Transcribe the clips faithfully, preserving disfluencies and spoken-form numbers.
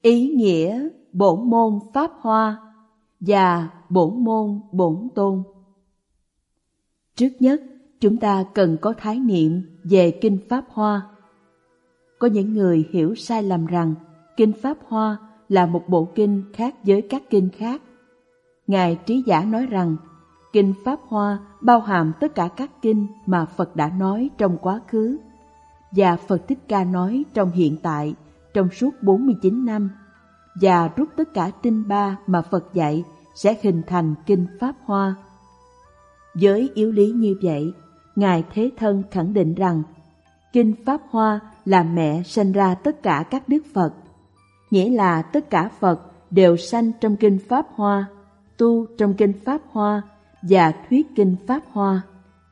Ý nghĩa bổn môn Pháp Hoa và bổn môn Bổn Tôn. Trước nhất, chúng ta cần có khái niệm về Kinh Pháp Hoa. Có những người hiểu sai lầm rằng Kinh Pháp Hoa là một bộ kinh khác với các kinh khác. Ngài Trí Giả nói rằng Kinh Pháp Hoa bao hàm tất cả các kinh mà Phật đã nói trong quá khứ và Phật Thích Ca nói trong hiện tại trong suốt bốn mươi chín năm, và rút tất cả tinh ba mà Phật dạy sẽ hình thành Kinh Pháp Hoa. Với yếu lý như vậy, Ngài Thế Thân khẳng định rằng Kinh Pháp Hoa là mẹ sanh ra tất cả các đức Phật, nghĩa là tất cả Phật đều sanh trong Kinh Pháp Hoa, tu trong Kinh Pháp Hoa và thuyết Kinh Pháp Hoa.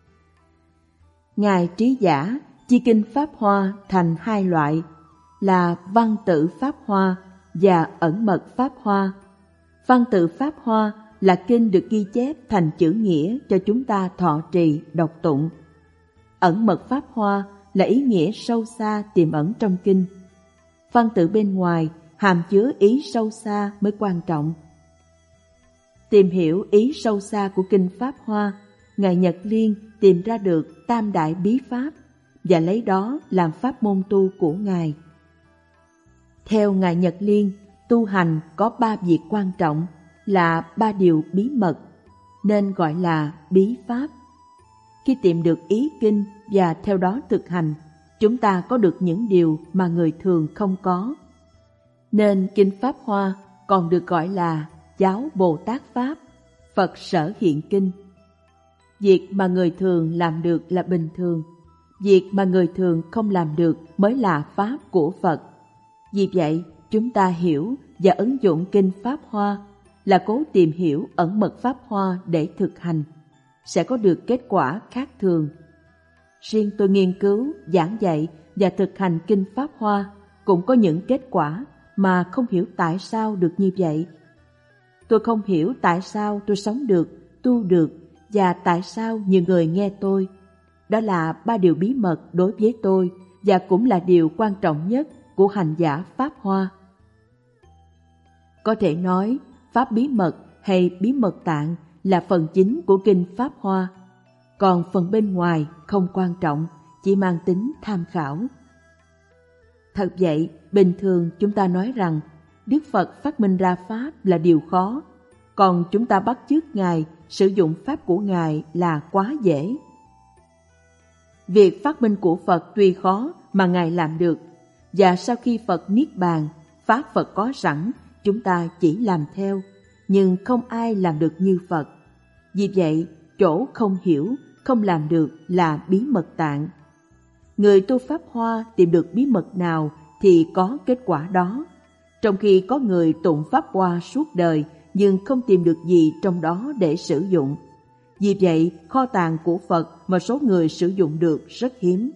Ngài Trí Giả chia Kinh Pháp Hoa thành hai loại là Văn tự Pháp Hoa và Ẩn mật Pháp Hoa. Văn tự Pháp Hoa là kinh được ghi chép thành chữ nghĩa cho chúng ta thọ trì, đọc tụng. Ẩn mật Pháp Hoa là ý nghĩa sâu xa tiềm ẩn trong kinh. Văn tự bên ngoài hàm chứa ý sâu xa mới quan trọng. Tìm hiểu ý sâu xa của Kinh Pháp Hoa, Ngài Nhật Liên tìm ra được tam đại bí pháp và lấy đó làm pháp môn tu của Ngài. Theo Ngài Nhật Liên, tu hành có ba việc quan trọng là ba điều bí mật, nên gọi là bí pháp. Khi tìm được ý kinh và theo đó thực hành, chúng ta có được những điều mà người thường không có. Nên Kinh Pháp Hoa còn được gọi là Giáo Bồ Tát Pháp, Phật Sở Hiện Kinh. Việc mà người thường làm được là bình thường, việc mà người thường không làm được mới là Pháp của Phật. Vì vậy, chúng ta hiểu và ứng dụng Kinh Pháp Hoa là cố tìm hiểu ẩn mật Pháp Hoa để thực hành, sẽ có được kết quả khác thường. Riêng tôi nghiên cứu, giảng dạy và thực hành Kinh Pháp Hoa cũng có những kết quả mà không hiểu tại sao được như vậy. Tôi không hiểu tại sao tôi sống được, tu được và tại sao nhiều người nghe tôi. Đó là ba điều bí mật đối với tôi và cũng là điều quan trọng nhất của hành giả Pháp Hoa. Có thể nói, Pháp bí mật hay bí mật tạng là phần chính của Kinh Pháp Hoa, còn phần bên ngoài không quan trọng, chỉ mang tính tham khảo. Thật vậy, bình thường chúng ta nói rằng Đức Phật phát minh ra Pháp là điều khó, còn chúng ta bắt chước Ngài sử dụng Pháp của Ngài là quá dễ. Việc phát minh của Phật tuy khó mà Ngài làm được, và sau khi Phật Niết Bàn, Pháp Phật có sẵn, chúng ta chỉ làm theo, nhưng không ai làm được như Phật. Vì vậy, chỗ không hiểu, không làm được là bí mật tạng. Người tu Pháp Hoa tìm được bí mật nào thì có kết quả đó, trong khi có người tụng Pháp Hoa suốt đời nhưng không tìm được gì trong đó để sử dụng. Vì vậy, kho tàng của Phật mà số người sử dụng được rất hiếm.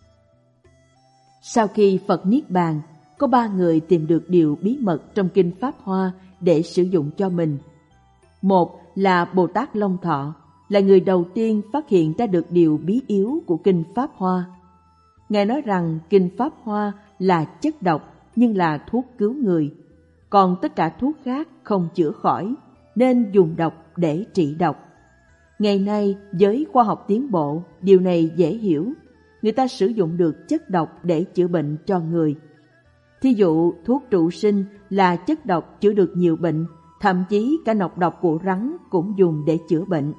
Sau khi Phật Niết Bàn, có ba người tìm được điều bí mật trong Kinh Pháp Hoa để sử dụng cho mình. Một là Bồ Tát Long Thọ, là người đầu tiên phát hiện ra được điều bí yếu của Kinh Pháp Hoa. Ngài nói rằng Kinh Pháp Hoa là chất độc nhưng là thuốc cứu người, còn tất cả thuốc khác không chữa khỏi, nên dùng độc để trị độc. Ngày nay, với khoa học tiến bộ, điều này dễ hiểu. Người ta sử dụng được chất độc để chữa bệnh cho người. Thí dụ, thuốc trụ sinh là chất độc chữa được nhiều bệnh, thậm chí cả nọc độc của rắn cũng dùng để chữa bệnh.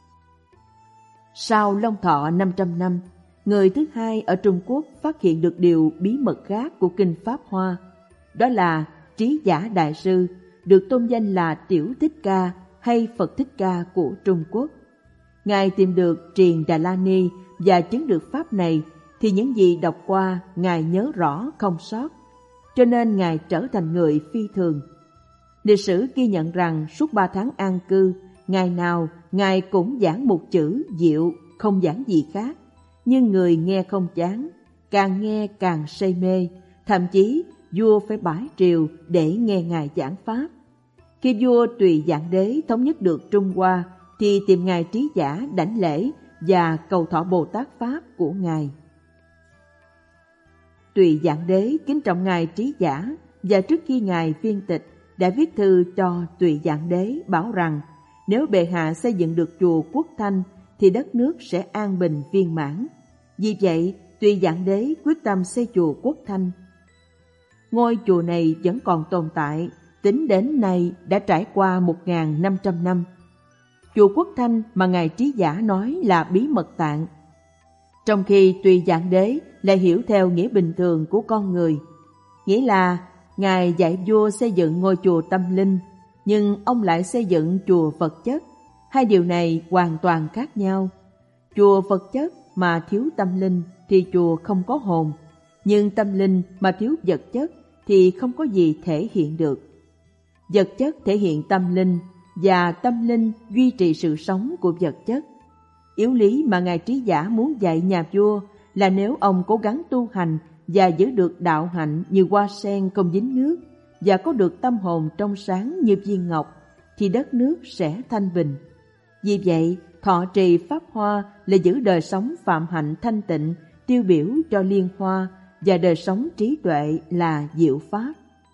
Sau Long Thọ năm trăm năm, người thứ hai ở Trung Quốc phát hiện được điều bí mật khác của Kinh Pháp Hoa. Đó là Trí Giả Đại Sư, được tôn danh là Tiểu Thích Ca hay Phật Thích Ca của Trung Quốc. Ngài tìm được Triền Đà La Ni và chứng được Pháp này, thì những gì đọc qua Ngài nhớ rõ không sót, cho nên Ngài trở thành người phi thường. Lịch sử ghi nhận rằng suốt ba tháng an cư, ngày nào Ngài cũng giảng một chữ diệu, không giảng gì khác, nhưng người nghe không chán, càng nghe càng say mê, thậm chí vua phải bãi triều để nghe Ngài giảng Pháp. Khi vua Tùy Dạng Đế thống nhất được Trung Hoa, thì tìm Ngài Trí Giả đảnh lễ và cầu thọ Bồ Tát Pháp của Ngài. Tùy Dạng Đế kính trọng Ngài Trí Giả và trước khi Ngài viên tịch đã viết thư cho Tùy Dạng Đế bảo rằng nếu bệ hạ xây dựng được chùa Quốc Thanh thì đất nước sẽ an bình viên mãn. Vì vậy, Tùy Dạng Đế quyết tâm xây chùa Quốc Thanh. Ngôi chùa này vẫn còn tồn tại, tính đến nay đã trải qua một nghìn năm trăm năm. Chùa Quốc Thanh mà Ngài Trí Giả nói là bí mật tạng, trong khi Tùy Dạng Đế lại hiểu theo nghĩa bình thường của con người. Nghĩa là Ngài dạy vua xây dựng ngôi chùa tâm linh, nhưng ông lại xây dựng chùa vật chất. Hai điều này hoàn toàn khác nhau. Chùa vật chất mà thiếu tâm linh thì chùa không có hồn, nhưng tâm linh mà thiếu vật chất thì không có gì thể hiện được. Vật chất thể hiện tâm linh, và tâm linh duy trì sự sống của vật chất. Yếu lý mà Ngài Trí Giả muốn dạy nhà vua là nếu ông cố gắng tu hành và giữ được đạo hạnh như hoa sen không dính nước và có được tâm hồn trong sáng như viên ngọc thì đất nước sẽ thanh bình. Vì vậy, thọ trì Pháp Hoa là giữ đời sống phạm hạnh thanh tịnh tiêu biểu cho Liên Hoa, và đời sống trí tuệ là Diệu Pháp.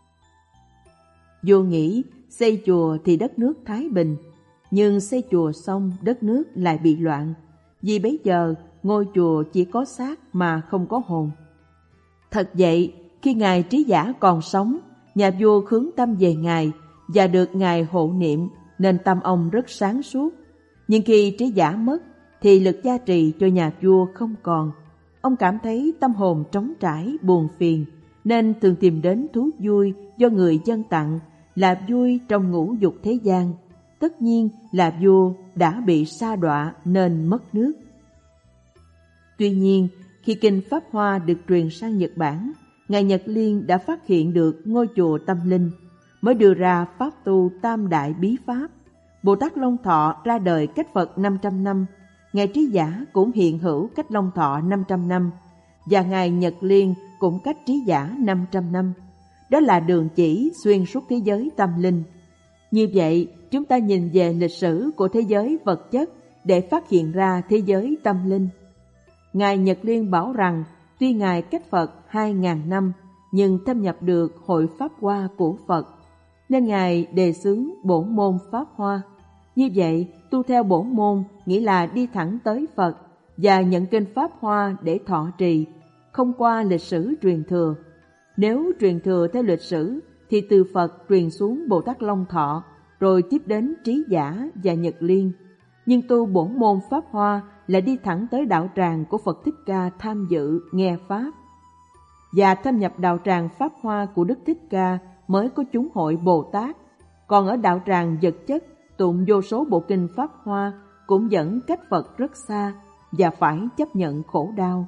Vua nghĩ xây chùa thì đất nước thái bình, nhưng xây chùa xong đất nước lại bị loạn, vì bấy giờ ngôi chùa chỉ có xác mà không có hồn. Thật vậy, khi Ngài Trí Giả còn sống, nhà vua hướng tâm về Ngài và được Ngài hộ niệm nên tâm ông rất sáng suốt. Nhưng khi Trí Giả mất thì lực gia trì cho nhà vua không còn. Ông cảm thấy tâm hồn trống trải, buồn phiền, nên thường tìm đến thú vui do người dân tặng, là vui trong ngũ dục thế gian. Tất nhiên là vua đã bị sa đọa nên mất nước. Tuy nhiên, khi Kinh Pháp Hoa được truyền sang Nhật Bản, Ngài Nhật Liên đã phát hiện được ngôi chùa tâm linh, mới đưa ra pháp tu tam đại bí pháp. Bồ Tát Long Thọ ra đời cách Phật năm trăm năm, Ngài Trí Giả cũng hiện hữu cách Long Thọ năm trăm năm, và Ngài Nhật Liên cũng cách Trí Giả năm trăm năm. Đó là đường chỉ xuyên suốt thế giới tâm linh. Như vậy, chúng ta nhìn về lịch sử của thế giới vật chất để phát hiện ra thế giới tâm linh. Ngài Nhật Liên bảo rằng tuy Ngài cách Phật hai nghìn năm, nhưng thâm nhập được hội Pháp Hoa của Phật, nên Ngài đề xướng bổn môn Pháp Hoa. Như vậy, tu theo bổn môn nghĩa là đi thẳng tới Phật và nhận kinh Pháp Hoa để thọ trì, không qua lịch sử truyền thừa. Nếu truyền thừa theo lịch sử thì từ Phật truyền xuống Bồ Tát Long Thọ, rồi tiếp đến Trí Giả và Nhật Liên. Nhưng tu bổn môn Pháp Hoa là đi thẳng tới đạo tràng của Phật Thích Ca tham dự, nghe Pháp. Và thâm nhập đạo tràng Pháp Hoa của Đức Thích Ca mới có chúng hội Bồ Tát. Còn ở đạo tràng vật chất, tụng vô số bộ kinh Pháp Hoa cũng vẫn cách Phật rất xa và phải chấp nhận khổ đau.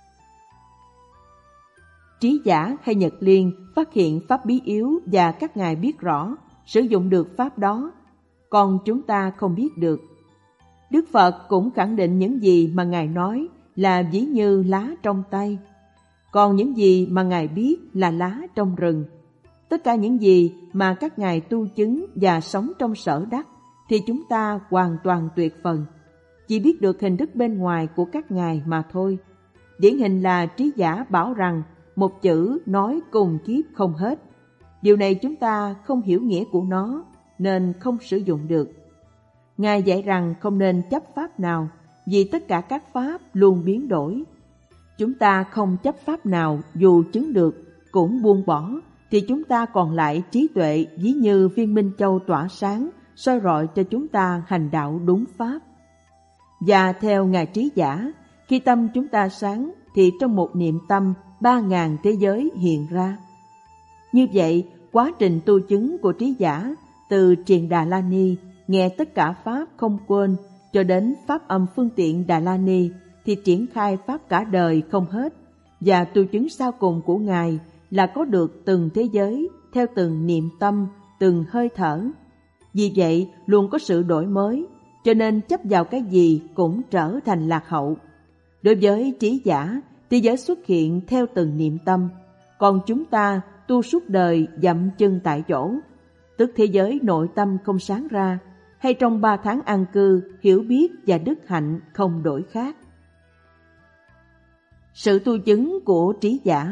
Trí Giả hay Nhật Liên phát hiện pháp bí yếu và các ngài biết rõ, sử dụng được pháp đó, còn chúng ta không biết được. Đức Phật cũng khẳng định những gì mà Ngài nói là ví như lá trong tay, còn những gì mà Ngài biết là lá trong rừng. Tất cả những gì mà các ngài tu chứng và sống trong sở đắc thì chúng ta hoàn toàn tuyệt phần, chỉ biết được hình thức bên ngoài của các ngài mà thôi. Điển hình là Trí Giả bảo rằng một chữ nói cùng kiếp không hết. Điều này chúng ta không hiểu nghĩa của nó nên không sử dụng được. Ngài dạy rằng không nên chấp pháp nào, vì tất cả các pháp luôn biến đổi. Chúng ta không chấp pháp nào dù chứng được, cũng buông bỏ, thì chúng ta còn lại trí tuệ ví như viên minh châu tỏa sáng, soi rọi cho chúng ta hành đạo đúng pháp. Và theo Ngài Trí Giả, khi tâm chúng ta sáng thì trong một niệm tâm ba ngàn thế giới hiện ra. Như vậy, quá trình tu chứng của Trí Giả từ Triền Đà La Ni, nghe tất cả pháp không quên, cho đến pháp âm phương tiện Đà La Ni thì triển khai pháp cả đời không hết. Và tu chứng sau cùng của Ngài là có được từng thế giới theo từng niệm tâm, từng hơi thở. Vì vậy, luôn có sự đổi mới, cho nên chấp vào cái gì cũng trở thành lạc hậu. Đối với Trí Giả, thế giới xuất hiện theo từng niệm tâm, còn chúng ta tu suốt đời dậm chân tại chỗ, tức thế giới nội tâm không sáng ra, hay trong ba tháng an cư, hiểu biết và đức hạnh không đổi khác. Sự tu chứng của Trí Giả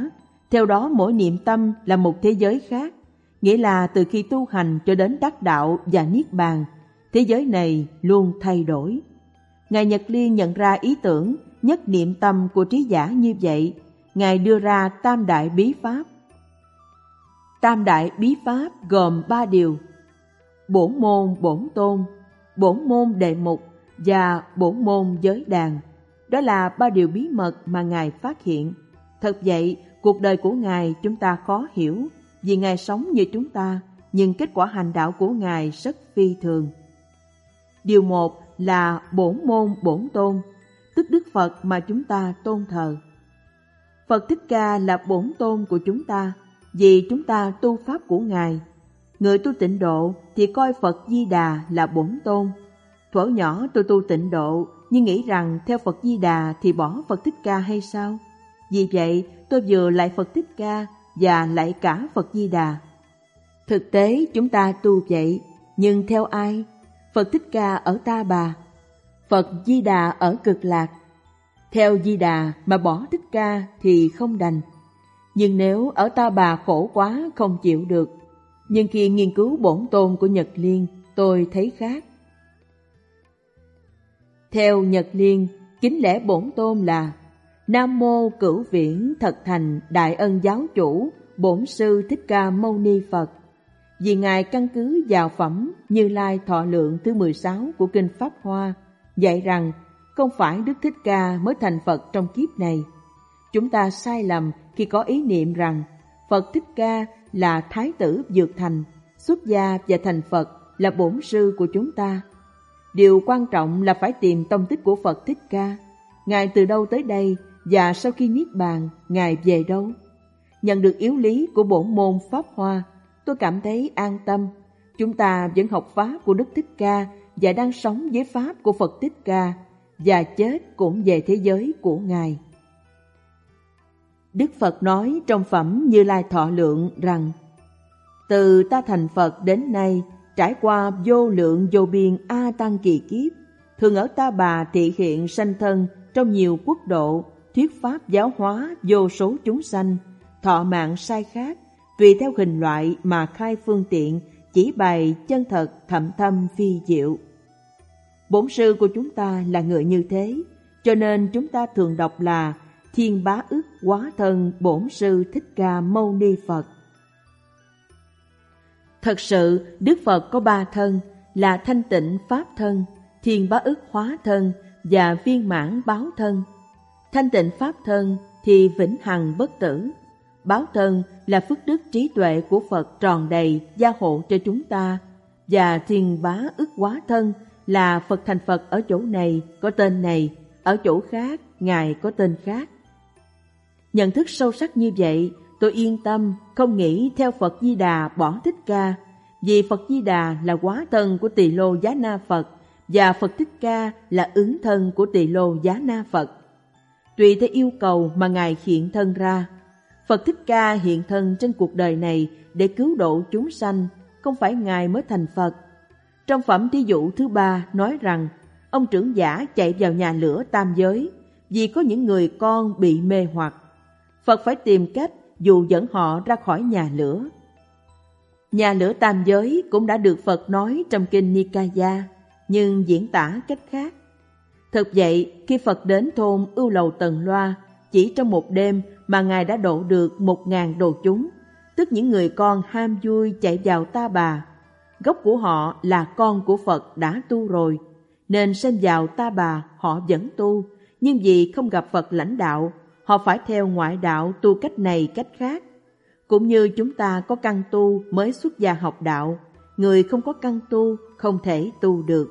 Theo đó mỗi niệm tâm là một thế giới khác, nghĩa là từ khi tu hành cho đến đắc đạo và niết bàn, thế giới này luôn thay đổi. Ngài Nhật Liên nhận ra ý tưởng nhất niệm tâm của trí giả như vậy, Ngài đưa ra tam đại bí pháp. Tam đại bí pháp gồm ba điều: bổn môn bổn tôn, bổn môn đệ mục và bổn môn giới đàn. Đó là ba điều bí mật mà Ngài phát hiện. Thật vậy, cuộc đời của Ngài chúng ta khó hiểu, vì Ngài sống như chúng ta, nhưng kết quả hành đạo của Ngài rất phi thường. Điều một là bổn môn bổn tôn, tức Đức Phật mà chúng ta tôn thờ. Phật Thích Ca là bổn tôn của chúng ta, vì chúng ta tu pháp của Ngài. Người tu tịnh độ thì coi Phật Di Đà là bổn tôn. Thuở nhỏ tôi tu tịnh độ, nhưng nghĩ rằng theo Phật Di Đà thì bỏ Phật Thích Ca hay sao? Vì vậy, tôi vừa lạy Phật Thích Ca và lạy cả Phật Di Đà. Thực tế chúng ta tu vậy, nhưng theo ai? Phật Thích Ca ở Ta Bà, Phật Di Đà ở Cực Lạc. Theo Di Đà mà bỏ Thích Ca thì không đành. Nhưng nếu ở Ta Bà khổ quá không chịu được. Nhưng khi nghiên cứu bổn tôn của Nhật Liên, tôi thấy khác. Theo Nhật Liên, kính lễ bổn tôn là: Nam mô Cửu Viễn Thật Thành Đại Ân Giáo Chủ Bổn Sư Thích Ca Mâu Ni Phật. Vì Ngài căn cứ vào phẩm Như Lai Thọ Lượng thứ mười sáu của Kinh Pháp Hoa, dạy rằng không phải Đức Thích Ca mới thành Phật trong kiếp này. Chúng ta sai lầm khi có ý niệm rằng Phật Thích Ca là Thái tử Dược Thành, xuất gia và thành Phật là bổn sư của chúng ta. Điều quan trọng là phải tìm tông tích của Phật Thích Ca. Ngài từ đâu tới đây và sau khi niết bàn, Ngài về đâu? Nhận được yếu lý của bổn môn Pháp Hoa, tôi cảm thấy an tâm. Chúng ta vẫn học Pháp của Đức Thích Ca và đang sống với Pháp của Phật Thích Ca, và chết cũng về thế giới của Ngài. Đức Phật nói trong phẩm Như Lai Thọ Lượng rằng: từ ta thành Phật đến nay, trải qua vô lượng vô biên A Tăng kỳ kiếp, thường ở Ta Bà thị hiện sanh thân trong nhiều quốc độ, thuyết pháp giáo hóa vô số chúng sanh, thọ mạng sai khác, tùy theo hình loại mà khai phương tiện, chỉ bày chân thật thậm thâm phi diệu. Bổn sư của chúng ta là người như thế, cho nên chúng ta thường đọc là Thiên Bá Ức Hóa Thân Bổn Sư Thích Ca Mâu Ni Phật. Thật sự, Đức Phật có ba thân là thanh tịnh Pháp Thân, Thiên Bá Ức Hóa Thân và Viên Mãn Báo Thân. Thanh tịnh Pháp Thân thì vĩnh hằng bất tử. Báo Thân là phước đức trí tuệ của Phật tròn đầy gia hộ cho chúng ta. Và Thiên Bá Ức Hóa Thân là Phật thành Phật ở chỗ này có tên này, ở chỗ khác Ngài có tên khác. Nhận thức sâu sắc như vậy, tôi yên tâm không nghĩ theo Phật Di Đà bỏ Thích Ca, vì Phật Di Đà là hóa thân của Tỳ Lô Giá Na Phật và Phật Thích Ca là ứng thân của Tỳ Lô Giá Na Phật. Tùy theo yêu cầu mà Ngài hiện thân ra. Phật Thích Ca hiện thân trên cuộc đời này để cứu độ chúng sanh, không phải Ngài mới thành Phật. Trong phẩm thí dụ thứ ba nói rằng ông trưởng giả chạy vào nhà lửa tam giới vì có những người con bị mê hoặc. Phật phải tìm cách dụ dẫn họ ra khỏi nhà lửa. Nhà lửa tam giới cũng đã được Phật nói trong kinh Nikaya, nhưng diễn tả cách khác. Thực vậy, khi Phật đến thôn Ưu Lầu Tần Loa, chỉ trong một đêm mà Ngài đã độ được một ngàn đồ chúng, tức những người con ham vui chạy vào Ta Bà. Gốc của họ là con của Phật đã tu rồi, nên sinh vào Ta Bà họ vẫn tu, nhưng vì không gặp Phật lãnh đạo, họ phải theo ngoại đạo tu cách này cách khác. Cũng như chúng ta có căn tu mới xuất gia học đạo, người không có căn tu không thể tu được.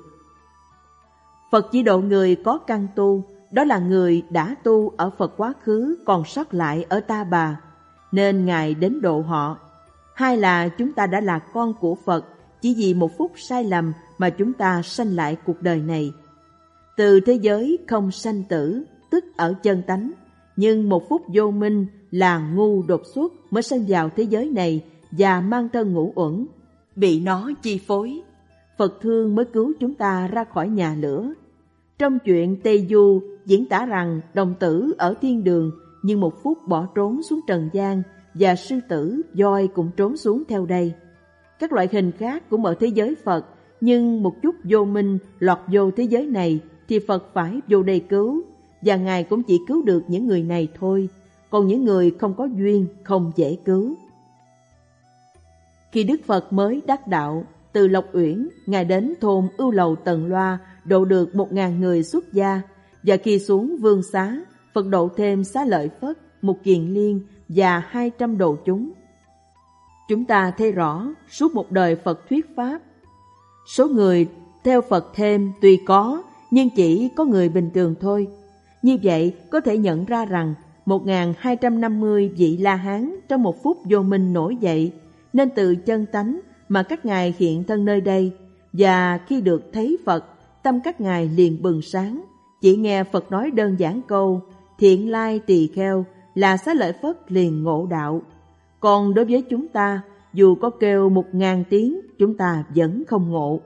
Phật chỉ độ người có căn tu, đó là người đã tu ở Phật quá khứ còn sót lại ở Ta Bà, nên Ngài đến độ họ. Hai là chúng ta đã là con của Phật, chỉ vì một phút sai lầm mà chúng ta sanh lại cuộc đời này. Từ thế giới không sanh tử, tức ở chân tánh, nhưng một phút vô minh là ngu đột xuất mới sanh vào thế giới này và mang thân ngũ uẩn, bị nó chi phối. Phật thương mới cứu chúng ta ra khỏi nhà lửa. Trong chuyện Tây Du diễn tả rằng đồng tử ở thiên đường nhưng một phút bỏ trốn xuống trần gian, và sư tử, voi cũng trốn xuống theo đây. Các loại hình khác cũng ở thế giới Phật, nhưng một chút vô minh lọt vô thế giới này thì Phật phải vô đây cứu, và Ngài cũng chỉ cứu được những người này thôi, còn những người không có duyên không dễ cứu. Khi Đức Phật mới đắc đạo, từ Lộc Uyển, Ngài đến thôn Ưu Lầu Tần Loa độ được một ngàn người xuất gia, và khi xuống Vương Xá, Phật độ thêm Xá Lợi Phất, một Kiền Liên và hai trăm đồ chúng. Chúng ta thấy rõ suốt một đời Phật thuyết Pháp, số người theo Phật thêm tuy có, nhưng chỉ có người bình thường thôi. Như vậy có thể nhận ra rằng một nghìn hai trăm năm mươi vị La Hán trong một phút vô minh nổi dậy, nên từ chân tánh mà các ngài hiện thân nơi đây, và khi được thấy Phật, tâm các ngài liền bừng sáng. Chỉ nghe Phật nói đơn giản câu thiện lai tỳ kheo là Xá Lợi Phất liền ngộ đạo. Còn đối với chúng ta, dù có kêu một ngàn tiếng, chúng ta vẫn không ngộ.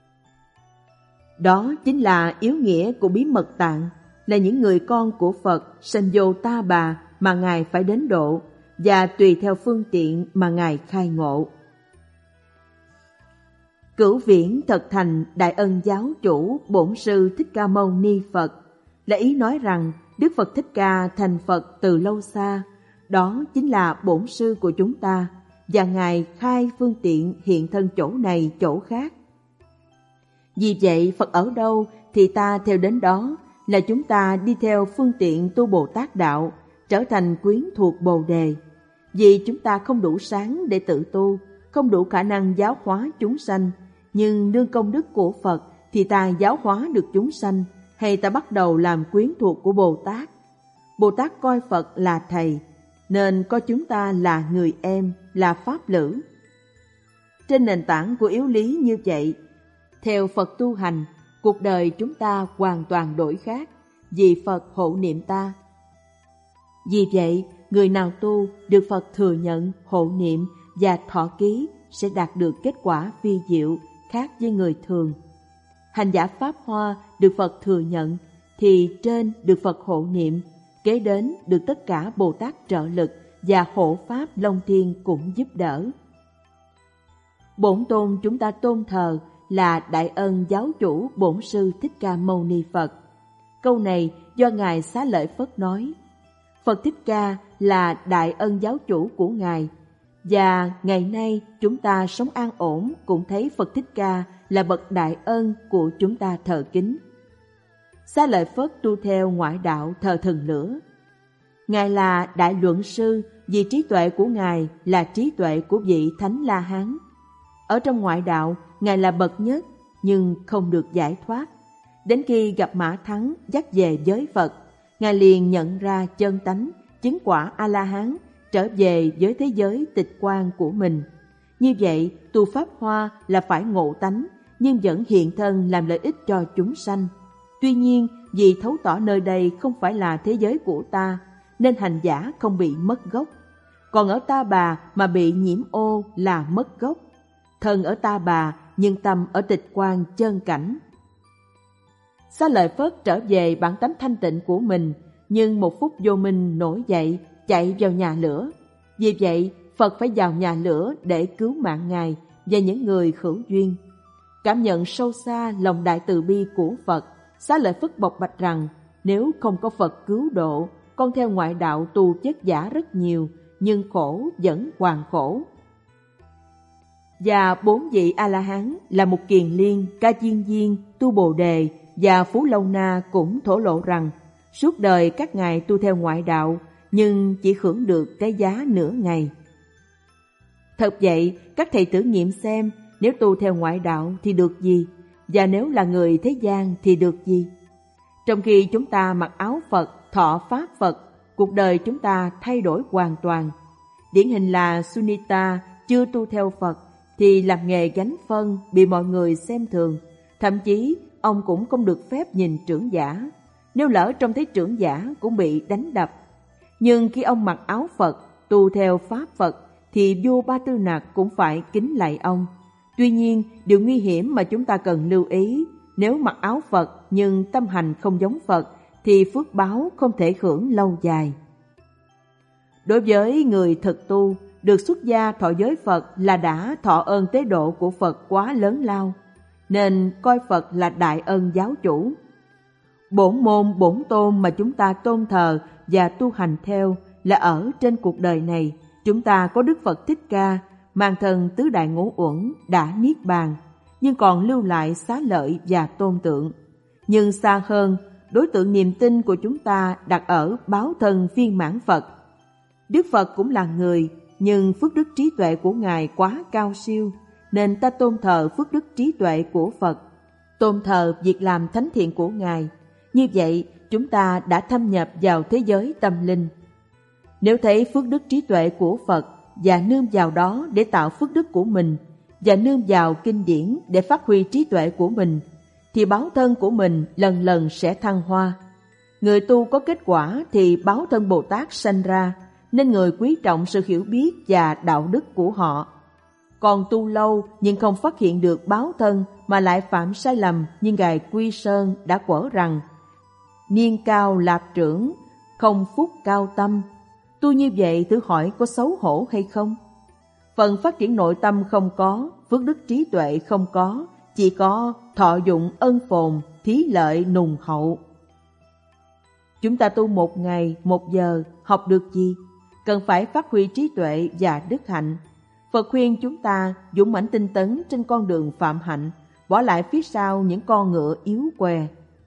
Đó chính là yếu nghĩa của bí mật tạng, là những người con của Phật sanh vô ta bà mà Ngài phải đến độ, và tùy theo phương tiện mà Ngài khai ngộ. Cửu viễn thật thành Đại Ân Giáo Chủ Bổn Sư Thích Ca Mâu Ni Phật, là ý nói rằng Đức Phật Thích Ca thành Phật từ lâu xa, đó chính là Bổn Sư của chúng ta, và Ngài khai phương tiện hiện thân chỗ này chỗ khác. Vì vậy Phật ở đâu thì ta theo đến đó, là chúng ta đi theo phương tiện tu Bồ Tát Đạo, trở thành quyến thuộc Bồ Đề. Vì chúng ta không đủ sáng để tự tu, không đủ khả năng giáo hóa chúng sanh, nhưng nương công đức của Phật thì ta giáo hóa được chúng sanh, hay ta bắt đầu làm quyến thuộc của Bồ Tát. Bồ Tát coi Phật là Thầy, nên coi chúng ta là người em, là Pháp Lữ. Trên nền tảng của yếu lý như vậy, theo Phật tu hành, cuộc đời chúng ta hoàn toàn đổi khác, vì Phật hộ niệm ta. Vì vậy, người nào tu được Phật thừa nhận, hộ niệm và thọ ký sẽ đạt được kết quả phi diệu, khác với người thường. Hành giả Pháp Hoa được Phật thừa nhận, thì trên được Phật hộ niệm, kế đến được tất cả Bồ Tát trợ lực và hộ Pháp Long Thiên cũng giúp đỡ. Bổn tôn chúng ta tôn thờ là Đại Ân Giáo Chủ Bổn Sư Thích Ca Mâu Ni Phật. Câu này do Ngài Xá Lợi Phất nói. Phật Thích Ca là Đại Ân Giáo Chủ của Ngài, và ngày nay chúng ta sống an ổn cũng thấy Phật Thích Ca là bậc đại ân của chúng ta thờ kính. Xá Lợi Phất tu theo ngoại đạo thờ thần lửa. Ngài là Đại Luận Sư vì trí tuệ của Ngài là trí tuệ của vị Thánh La Hán. Ở trong ngoại đạo, Ngài là bậc nhất nhưng không được giải thoát. Đến khi gặp Mã Thắng dắt về giới Phật, Ngài liền nhận ra chân tánh, chứng quả A-la-hán, trở về với thế giới tịch quan của mình. Như vậy, tu Pháp Hoa là phải ngộ tánh, nhưng vẫn hiện thân làm lợi ích cho chúng sanh. Tuy nhiên, vì thấu tỏ nơi đây không phải là thế giới của ta, nên hành giả không bị mất gốc. Còn ở Ta Bà mà bị nhiễm ô là mất gốc. Thân ở Ta Bà, nhưng tâm ở tịch quan chân cảnh. Xá Lợi Phất trở về bản tánh thanh tịnh của mình, nhưng một phút vô minh nổi dậy, chạy vào nhà lửa. Vì vậy, Phật phải vào nhà lửa để cứu mạng Ngài và những người hữu duyên. Cảm nhận sâu xa lòng đại từ bi của Phật, Xá Lợi Phất bộc bạch rằng, nếu không có Phật cứu độ, con theo ngoại đạo tu chất giả rất nhiều, nhưng khổ vẫn hoàn khổ. Và bốn vị A-la-hán là Mục Kiền Liên, Ca Chiên Viên, Tu Bồ Đề và Phú Lâu Na cũng thổ lộ rằng, suốt đời các ngài tu theo ngoại đạo, nhưng chỉ hưởng được cái giá nửa ngày. Thật vậy, các thầy thử nghiệm xem, nếu tu theo ngoại đạo thì được gì, và nếu là người thế gian thì được gì. Trong khi chúng ta mặc áo Phật, thọ Pháp Phật, cuộc đời chúng ta thay đổi hoàn toàn. Điển hình là Sunita chưa tu theo Phật, thì làm nghề gánh phân bị mọi người xem thường, thậm chí ông cũng không được phép nhìn trưởng giả. Nếu lỡ trông thấy trưởng giả cũng bị đánh đập. Nhưng khi ông mặc áo Phật, tu theo Pháp Phật, thì vua Ba Tư Nặc cũng phải kính lạy ông. Tuy nhiên, điều nguy hiểm mà chúng ta cần lưu ý, nếu mặc áo Phật nhưng tâm hành không giống Phật, thì phước báo không thể hưởng lâu dài. Đối với người thực tu, được xuất gia thọ giới Phật là đã thọ ơn tế độ của Phật quá lớn lao, nên coi Phật là đại ân giáo chủ. Bổn môn bổn tôn mà chúng ta tôn thờ và tu hành theo là ở trên cuộc đời này, chúng ta có Đức Phật Thích Ca, mang thân tứ đại ngũ uẩn đã niết bàn, nhưng còn lưu lại xá lợi và tôn tượng. Nhưng xa hơn, đối tượng niềm tin của chúng ta đặt ở báo thân viên mãn Phật. Đức Phật cũng là người, nhưng phước đức trí tuệ của Ngài quá cao siêu, nên ta tôn thờ phước đức trí tuệ của Phật, tôn thờ việc làm thánh thiện của Ngài. Như vậy, chúng ta đã thâm nhập vào thế giới tâm linh. Nếu thấy phước đức trí tuệ của Phật và nương vào đó để tạo phước đức của mình, và nương vào kinh điển để phát huy trí tuệ của mình, thì báo thân của mình lần lần sẽ thăng hoa. Người tu có kết quả thì báo thân Bồ Tát sanh ra, nên người quý trọng sự hiểu biết và đạo đức của họ. Còn tu lâu nhưng không phát hiện được báo thân mà lại phạm sai lầm, như Ngài Quy Sơn đã quở rằng: niên cao lạp trưởng, không phúc cao tâm. Tu như vậy thử hỏi có xấu hổ hay không? Phần phát triển nội tâm không có, phước đức trí tuệ không có, chỉ có thọ dụng ân phồn, thí lợi nùng hậu. Chúng ta tu một ngày, một giờ, học được gì? Cần phải phát huy trí tuệ và đức hạnh. Phật khuyên chúng ta dũng mãnh tinh tấn trên con đường phạm hạnh, bỏ lại phía sau những con ngựa yếu què.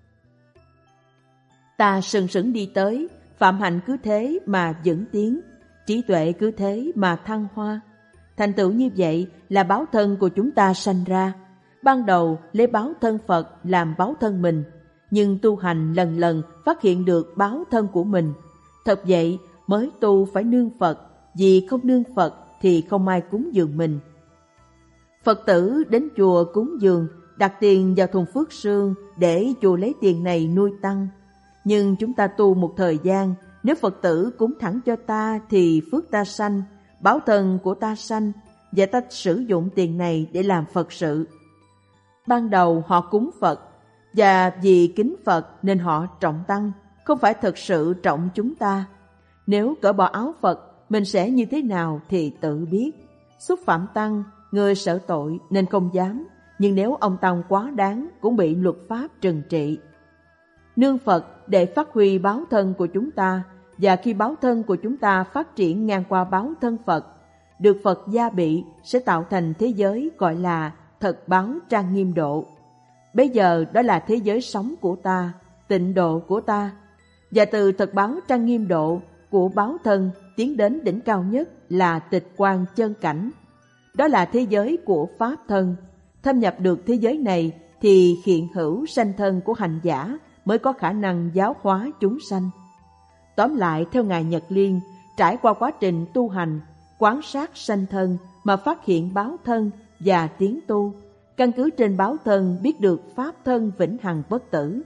Ta sừng sững đi tới, phạm hạnh cứ thế mà vững tiến, trí tuệ cứ thế mà thăng hoa. Thành tựu như vậy là báo thân của chúng ta sanh ra. Ban đầu lấy báo thân Phật làm báo thân mình, nhưng tu hành lần lần phát hiện được báo thân của mình. Thật vậy, mới tu phải nương Phật, vì không nương Phật thì không ai cúng dường mình. Phật tử đến chùa cúng dường, đặt tiền vào thùng phước sương để chùa lấy tiền này nuôi tăng. Nhưng chúng ta tu một thời gian, nếu Phật tử cúng thẳng cho ta thì phước ta sanh, báo thân của ta sanh, và ta sử dụng tiền này để làm Phật sự. Ban đầu họ cúng Phật, và vì kính Phật nên họ trọng tăng, không phải thật sự trọng chúng ta. Nếu cởi bỏ áo Phật, mình sẽ như thế nào thì tự biết. Xúc phạm tăng, người sợ tội nên không dám, nhưng nếu ông tăng quá đáng cũng bị luật pháp trừng trị. Nương Phật để phát huy báo thân của chúng ta, và khi báo thân của chúng ta phát triển ngang qua báo thân Phật, được Phật gia bị sẽ tạo thành thế giới gọi là thật báo trang nghiêm độ. Bây giờ đó là thế giới sống của ta, tịnh độ của ta, và từ thật báo trang nghiêm độ của báo thân tiến đến đỉnh cao nhất là tịch quang chân cảnh. Đó là thế giới của pháp thân. Thâm nhập được thế giới này thì hiện hữu sanh thân của hành giả mới có khả năng giáo hóa chúng sanh. Tóm lại, theo Ngài Nhật Liên, trải qua quá trình tu hành, quán sát sanh thân mà phát hiện báo thân và tiến tu, căn cứ trên báo thân biết được pháp thân vĩnh hằng bất tử.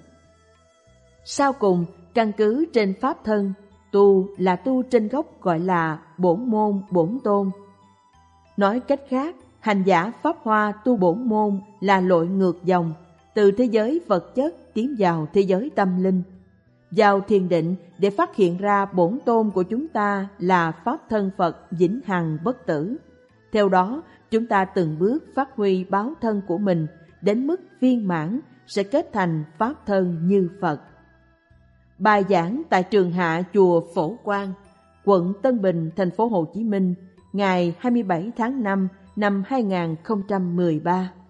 Sau cùng, căn cứ trên pháp thân, tu là tu trên gốc gọi là bổn môn bổn tôn. Nói cách khác, hành giả Pháp Hoa tu bổn môn là lội ngược dòng, từ thế giới vật chất tiến vào thế giới tâm linh, vào thiền định để phát hiện ra bổn tôn của chúng ta là pháp thân Phật vĩnh hằng bất tử. Theo đó, chúng ta từng bước phát huy báo thân của mình đến mức viên mãn sẽ kết thành pháp thân như Phật. Bài giảng tại trường hạ chùa Phổ Quang, quận Tân Bình, thành phố Hồ Chí Minh, ngày hai mươi bảy tháng năm năm hai nghìn không trăm mười ba.